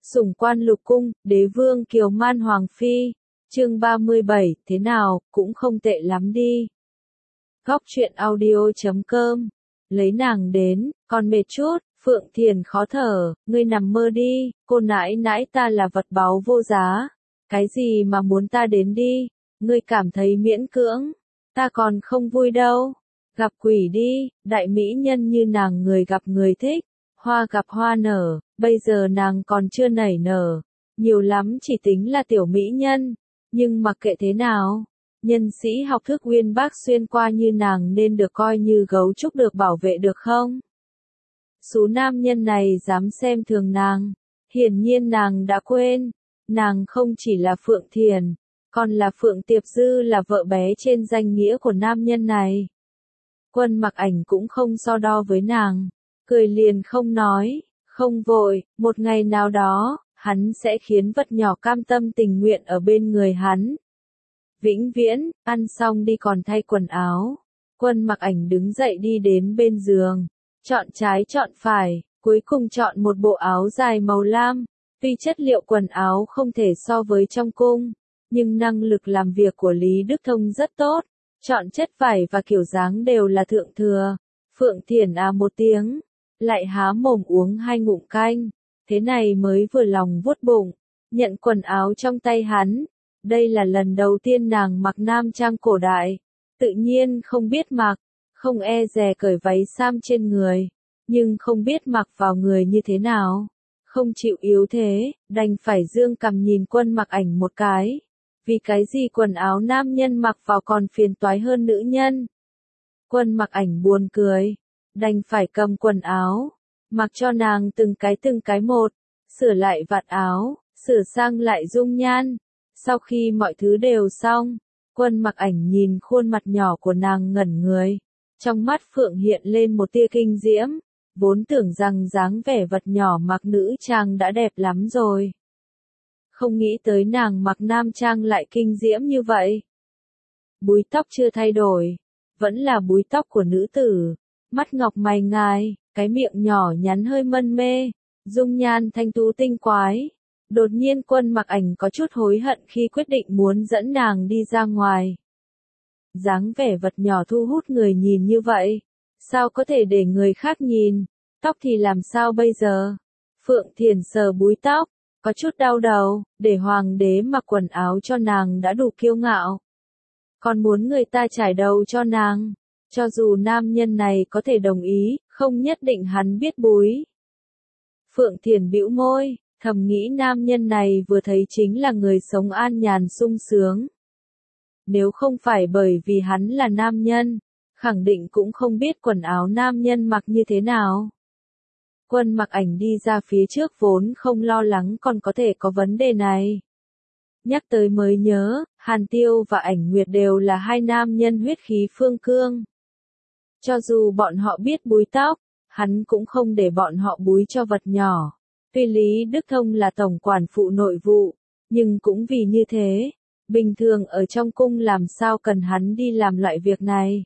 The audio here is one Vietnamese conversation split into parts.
Sủng quan lục cung, đế vương kiều man hoàng phi. Chương 37, thế nào, cũng không tệ lắm đi. Góc truyện audio.com. Lấy nàng đến, còn mệt chút, Phượng Thiền khó thở, ngươi nằm mơ đi, cô nãi nãi ta là vật báu vô giá. Cái gì mà muốn ta đến đi, ngươi cảm thấy miễn cưỡng, ta còn không vui đâu. Gặp quỷ đi, đại mỹ nhân như nàng người gặp người thích, hoa gặp hoa nở, bây giờ nàng còn chưa nảy nở, nhiều lắm chỉ tính là tiểu mỹ nhân, nhưng mặc kệ thế nào, nhân sĩ học thức uyên bác xuyên qua như nàng nên được coi như gấu trúc được bảo vệ được không? Số nam nhân này dám xem thường nàng, hiển nhiên nàng đã quên, nàng không chỉ là Phượng Thiền, còn là Phượng Tiệp Dư là vợ bé trên danh nghĩa của nam nhân này. Quân Mặc Ảnh cũng không so đo với nàng, cười liền không nói, không vội, một ngày nào đó, hắn sẽ khiến vật nhỏ cam tâm tình nguyện ở bên người hắn. Vĩnh viễn, ăn xong đi còn thay quần áo. Quân Mặc Ảnh đứng dậy đi đến bên giường, chọn trái chọn phải, cuối cùng chọn một bộ áo dài màu lam. Tuy chất liệu quần áo không thể so với trong cung, nhưng năng lực làm việc của Lý Đức Thông rất tốt. Chọn chất vải và kiểu dáng đều là thượng thừa. Phượng Thiền à một tiếng, lại há mồm uống 2 ngụm canh, thế này mới vừa lòng vuốt bụng, nhận quần áo trong tay hắn. Đây là lần đầu tiên nàng mặc nam trang cổ đại, tự nhiên không biết mặc, không e dè cởi váy sam trên người, nhưng không biết mặc vào người như thế nào, không chịu yếu thế, đành phải dương cằm nhìn Quân Mặc Ảnh một cái. Vì cái gì quần áo nam nhân mặc vào còn phiền toái hơn nữ nhân? Quân Mặc Ảnh buồn cười, đành phải cầm quần áo, mặc cho nàng từng cái một, sửa lại vạt áo, sửa sang lại dung nhan. Sau khi mọi thứ đều xong, Quân Mặc Ảnh nhìn khuôn mặt nhỏ của nàng ngẩn người, trong mắt Phượng hiện lên một tia kinh diễm, vốn tưởng rằng dáng vẻ vật nhỏ mặc nữ trang đã đẹp lắm rồi. Không nghĩ tới nàng mặc nam trang lại kinh diễm như vậy. Búi tóc chưa thay đổi, vẫn là búi tóc của nữ tử, mắt ngọc mày ngài, cái miệng nhỏ nhắn hơi mân mê, dung nhan thanh tú tinh quái. Đột nhiên Quân Mặc Ảnh có chút hối hận khi quyết định muốn dẫn nàng đi ra ngoài. Dáng vẻ vật nhỏ thu hút người nhìn như vậy, sao có thể để người khác nhìn, tóc thì làm sao bây giờ? Phượng Thiền sờ búi tóc, có chút đau đầu, để hoàng đế mặc quần áo cho nàng đã đủ kiêu ngạo. Còn muốn người ta trải đầu cho nàng, cho dù nam nhân này có thể đồng ý, không nhất định hắn biết búi. Phượng Thiền bĩu môi, thầm nghĩ nam nhân này vừa thấy chính là người sống an nhàn sung sướng. Nếu không phải bởi vì hắn là nam nhân, khẳng định cũng không biết quần áo nam nhân mặc như thế nào. Quân Mặc Ảnh đi ra phía trước vốn không lo lắng còn có thể có vấn đề này. Nhắc tới mới nhớ, Hàn Tiêu và Ảnh Nguyệt đều là hai nam nhân huyết khí phương cương. Cho dù bọn họ biết búi tóc, hắn cũng không để bọn họ búi cho vật nhỏ. Tuy Lý Đức Thông là tổng quản phụ nội vụ, nhưng cũng vì như thế, bình thường ở trong cung làm sao cần hắn đi làm loại việc này.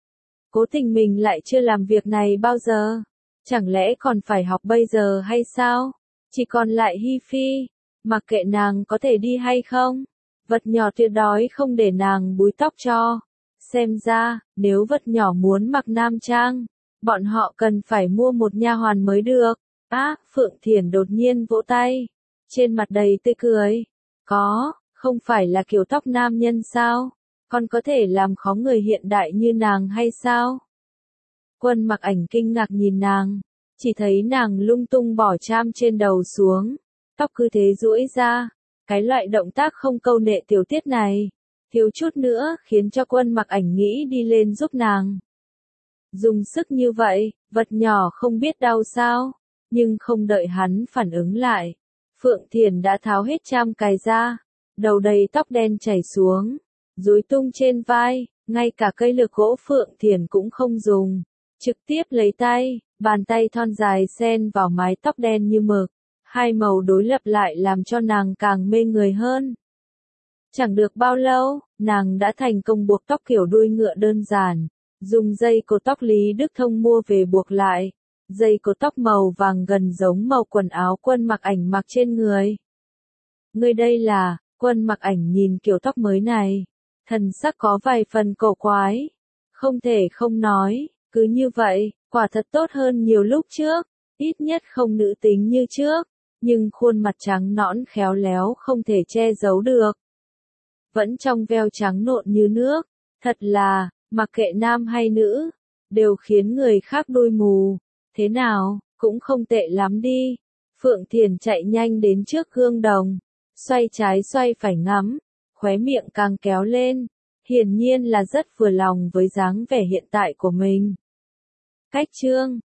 Cố Tình mình lại chưa làm việc này bao giờ. Chẳng lẽ còn phải học bây giờ hay sao? Chỉ còn lại Hi Phi, mặc kệ nàng có thể đi hay không, vật nhỏ tuyệt đối không để nàng búi tóc cho. Xem ra, nếu vật nhỏ muốn mặc nam trang, bọn họ cần phải mua một nha hoàn mới được. Phượng Thiền đột nhiên vỗ tay, trên mặt đầy tươi cười. Không phải là kiểu tóc nam nhân sao? Còn có thể làm khó người hiện đại như nàng hay sao? Quân Mặc Ảnh kinh ngạc nhìn nàng, chỉ thấy nàng lung tung bỏ tram trên đầu xuống, tóc cứ thế duỗi ra, cái loại động tác không câu nệ tiểu tiết này, thiếu chút nữa khiến cho Quân Mặc Ảnh nghĩ đi lên giúp nàng. Dùng sức như vậy, vật nhỏ không biết đau sao, nhưng không đợi hắn phản ứng lại, Phượng Thiền đã tháo hết tram cài ra, đầu đầy tóc đen chảy xuống, rối tung trên vai, ngay cả cây lược gỗ Phượng Thiền cũng không dùng. Trực tiếp lấy tay, bàn tay thon dài xen vào mái tóc đen như mực, hai màu đối lập lại làm cho nàng càng mê người hơn. Chẳng được bao lâu, nàng đã thành công buộc tóc kiểu đuôi ngựa đơn giản, dùng dây cột tóc Lý Đức Thông mua về buộc lại, Dây cột tóc màu vàng gần giống màu quần áo Quân Mặc Ảnh mặc trên người. Người đây là, Quân Mặc Ảnh nhìn kiểu tóc mới này. Thần sắc có vài phần cổ quái. Không thể không nói, cứ như vậy, quả thật tốt hơn nhiều lúc trước. Ít nhất không nữ tính như trước. Nhưng khuôn mặt trắng nõn khéo léo không thể che giấu được. Vẫn trong veo trắng nộn như nước. Thật là, mặc kệ nam hay nữ, đều khiến người khác đôi mù. Thế nào, cũng không tệ lắm đi. Phượng Thiền chạy nhanh đến trước gương đồng. Xoay trái xoay phải ngắm. Khóe miệng càng kéo lên. Hiển nhiên là rất vừa lòng với dáng vẻ hiện tại của mình. Cách chương